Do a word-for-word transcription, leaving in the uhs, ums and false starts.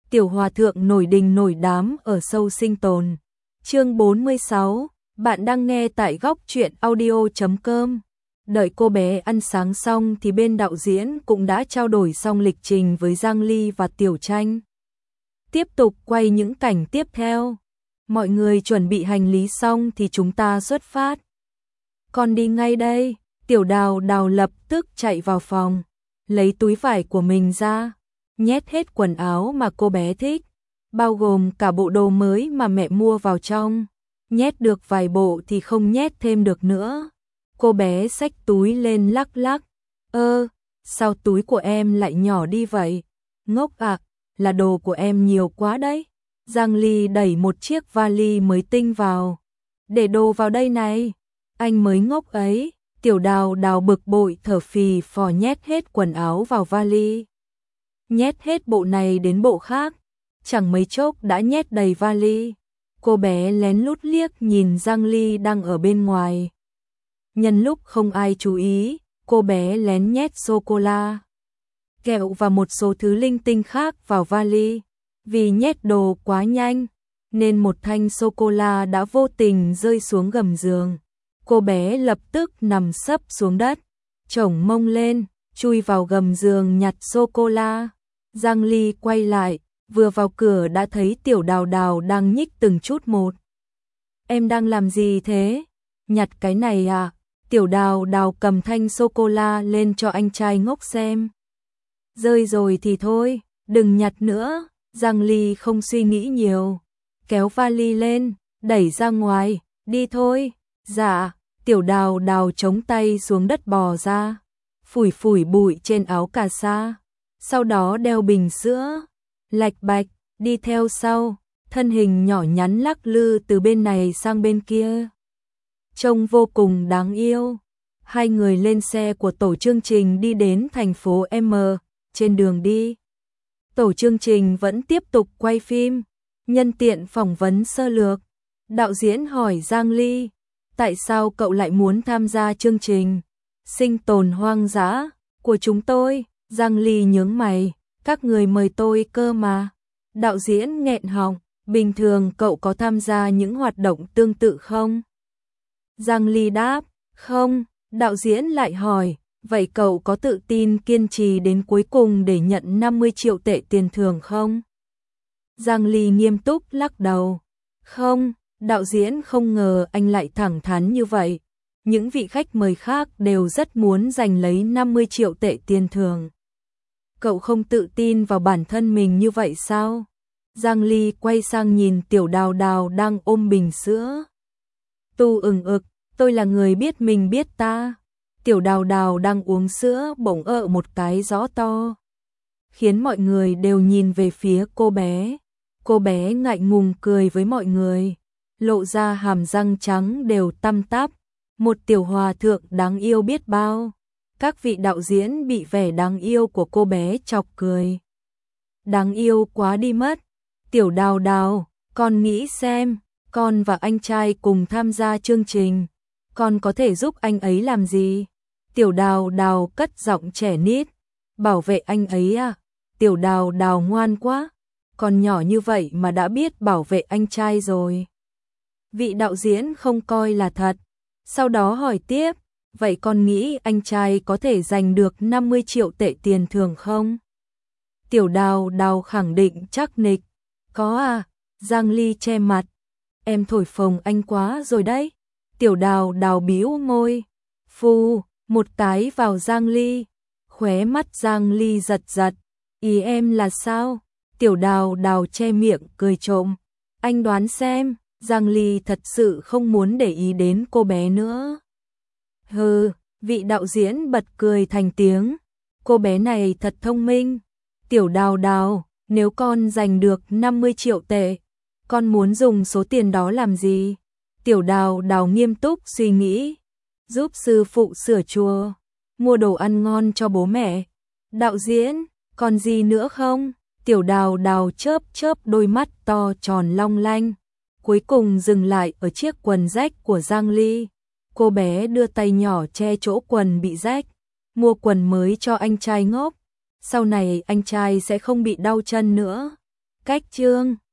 Tiểu hòa thượng nổi đình nổi đám ở sâu sinh tồn. Chương bốn mươi sáu, bạn đang nghe tại góc truyện audio chấm com. Đợi cô bé ăn sáng xong thì bên đạo diễn cũng đã trao đổi xong lịch trình với Giang Ly và Tiểu Tranh. Tiếp tục quay những cảnh tiếp theo. Mọi người chuẩn bị hành lý xong thì chúng ta xuất phát. Con đi ngay đây. Tiểu Đào Đào lập tức chạy vào phòng, lấy túi vải của mình ra, nhét hết quần áo mà cô bé thích, bao gồm cả bộ đồ mới mà mẹ mua vào trong. Nhét được vài bộ thì không nhét thêm được nữa. Cô bé xách túi lên lắc lắc. Ơ, sao túi của em lại nhỏ đi vậy? Ngốc ạ, là đồ của em nhiều quá đấy. Giang Ly đẩy một chiếc vali mới tinh vào. Để đồ vào đây này. Anh mới ngốc ấy. Tiểu Đào Đào bực bội thở phì phò nhét hết quần áo vào vali. Nhét hết bộ này đến bộ khác. Chẳng mấy chốc đã nhét đầy vali. Cô bé lén lút liếc nhìn Giang Ly đang ở bên ngoài. Nhân lúc không ai chú ý, cô bé lén nhét sô-cô-la, kẹo và một số thứ linh tinh khác vào vali. Vì nhét đồ quá nhanh, nên một thanh sô-cô-la đã vô tình rơi xuống gầm giường. Cô bé lập tức nằm sấp xuống đất, chổng mông lên, chui vào gầm giường nhặt sô-cô-la. Giang Ly quay lại, vừa vào cửa đã thấy Tiểu Đào Đào đang nhích từng chút một. Em đang làm gì thế? Nhặt cái này à? Tiểu Đào Đào cầm thanh sô-cô-la lên cho anh trai ngốc xem. Rơi rồi thì thôi, đừng nhặt nữa. Giang Ly không suy nghĩ nhiều, kéo vali lên, đẩy ra ngoài, đi thôi. Dạ. Tiểu Đào Đào chống tay xuống đất bò ra, phủi phủi bụi trên áo cà sa, sau đó đeo bình sữa, lạch bạch, đi theo sau, thân hình nhỏ nhắn lắc lư từ bên này sang bên kia. Trông vô cùng đáng yêu. Hai người lên xe của tổ chương trình đi đến thành phố M, trên đường đi. Tổ chương trình vẫn tiếp tục quay phim, nhân tiện phỏng vấn sơ lược. Đạo diễn hỏi Giang Ly, tại sao cậu lại muốn tham gia chương trình sinh tồn hoang dã của chúng tôi? Giang Ly nhướng mày, các người mời tôi cơ mà. Đạo diễn nghẹn họng, bình thường cậu có tham gia những hoạt động tương tự không? Giang Ly đáp, không. Đạo diễn lại hỏi, vậy cậu có tự tin kiên trì đến cuối cùng để nhận năm mươi triệu tệ tiền thưởng không? Giang Ly nghiêm túc lắc đầu, không. Đạo diễn không ngờ anh lại thẳng thắn như vậy. Những vị khách mời khác đều rất muốn giành lấy năm mươi triệu tệ tiền thưởng. Cậu không tự tin vào bản thân mình như vậy sao? Giang Ly quay sang nhìn Tiểu Đào Đào đang ôm bình sữa. Tu ừng ực, tôi là người biết mình biết ta. Tiểu Đào Đào đang uống sữa bỗng ợ một cái rõ to, khiến mọi người đều nhìn về phía cô bé. Cô bé ngại ngùng cười với mọi người, lộ ra hàm răng trắng đều tăm tắp, một tiểu hòa thượng đáng yêu biết bao. Các vị đạo diễn bị vẻ đáng yêu của cô bé chọc cười. Đáng yêu quá đi mất. Tiểu Đào Đào, con nghĩ xem, con và anh trai cùng tham gia chương trình, con có thể giúp anh ấy làm gì? Tiểu Đào Đào cất giọng trẻ nít, bảo vệ anh ấy à? Tiểu Đào Đào ngoan quá, con nhỏ như vậy mà đã biết bảo vệ anh trai rồi. Vị đạo diễn không coi là thật, sau đó hỏi tiếp, vậy con nghĩ anh trai có thể giành được năm mươi triệu tệ tiền thưởng không? Tiểu Đào Đào khẳng định chắc nịch, có à. Giang Ly che mặt, em thổi phồng anh quá rồi đấy. Tiểu Đào Đào bĩu môi, phù, một cái vào Giang Ly. Khóe mắt Giang Ly giật giật, ý em là sao? Tiểu Đào Đào che miệng cười trộm, anh đoán xem. Giang Ly thật sự không muốn để ý đến cô bé nữa. Hừ, vị đạo diễn bật cười thành tiếng, cô bé này thật thông minh. Tiểu Đào Đào, nếu con giành được năm mươi triệu tệ, con muốn dùng số tiền đó làm gì? Tiểu Đào Đào nghiêm túc suy nghĩ, giúp sư phụ sửa chùa, mua đồ ăn ngon cho bố mẹ. Đạo diễn, còn gì nữa không? Tiểu Đào Đào chớp chớp đôi mắt to tròn long lanh, cuối cùng dừng lại ở chiếc quần rách của Giang Ly. Cô bé đưa tay nhỏ che chỗ quần bị rách, mua quần mới cho anh trai ngốc. Sau này anh trai sẽ không bị đau chân nữa. cách chương